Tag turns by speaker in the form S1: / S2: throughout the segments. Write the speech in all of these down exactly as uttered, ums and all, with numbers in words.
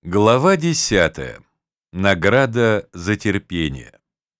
S1: Глава десятая. Награда за терпение.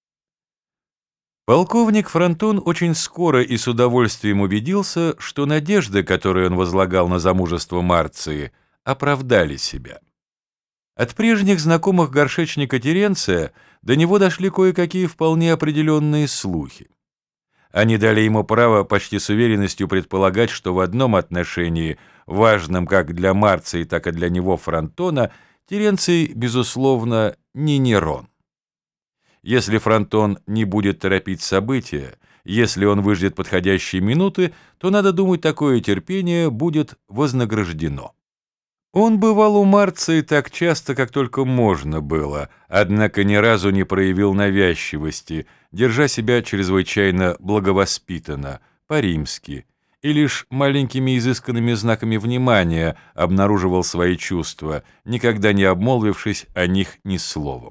S1: Полковник Фронтон очень скоро и с удовольствием убедился, что надежды, которые он возлагал на замужество Марции, оправдали себя. От прежних знакомых горшечника Теренция до него дошли кое-какие вполне определенные слухи. Они дали ему право почти с уверенностью предполагать, что в одном отношении, важном как для Марции, так и для него Фронтона, Теренций, безусловно, не Нерон. Если Фронтон не будет торопить события, если он выждет подходящие минуты, то, надо думать, такое терпение будет вознаграждено. Он бывал у Марции так часто, как только можно было, однако ни разу не проявил навязчивости, держа себя чрезвычайно благовоспитанно, по-римски, и лишь маленькими изысканными знаками внимания обнаруживал свои чувства, никогда не обмолвившись о них ни словом.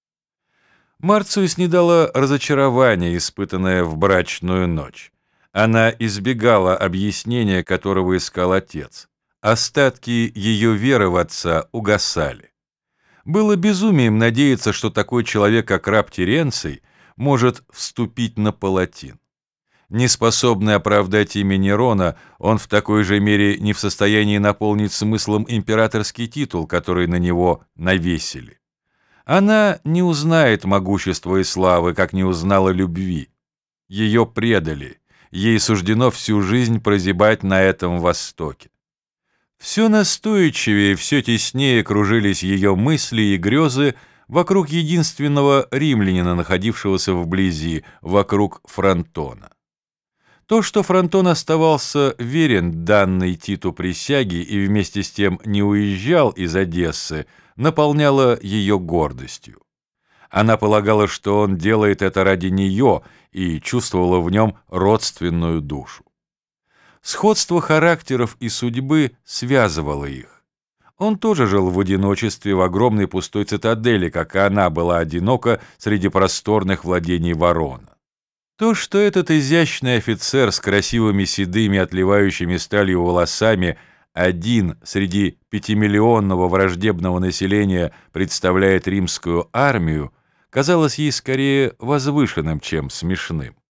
S1: Марцию снедало разочарование, испытанное в брачную ночь. Она избегала объяснения, которого искал отец. Остатки ее веры в отца угасали. Было безумием надеяться, что такой человек, как раб Теренций, может вступить на палатин. Неспособный оправдать имя Нерона, он в такой же мере не в состоянии наполнить смыслом императорский титул, который на него навесили. Она не узнает могущества и славы, как не узнала любви. Ее предали, ей суждено всю жизнь прозябать на этом Востоке. Все настойчивее, все теснее кружились ее мысли и грезы вокруг единственного римлянина, находившегося вблизи, вокруг Фронтона. То, что Фронтон оставался верен данной Титу присяге и вместе с тем не уезжал из Одессы, наполняло ее гордостью. Она полагала, что он делает это ради нее, и чувствовала в нем родственную душу. Сходство характеров и судьбы связывало их. Он тоже жил в одиночестве в огромной пустой цитадели, как и она была одинока среди просторных владений Ворона. То, что этот изящный офицер с красивыми седыми, отливающими сталью волосами, один среди пятимиллионного враждебного населения представляет римскую армию, казалось ей скорее возвышенным, чем смешным.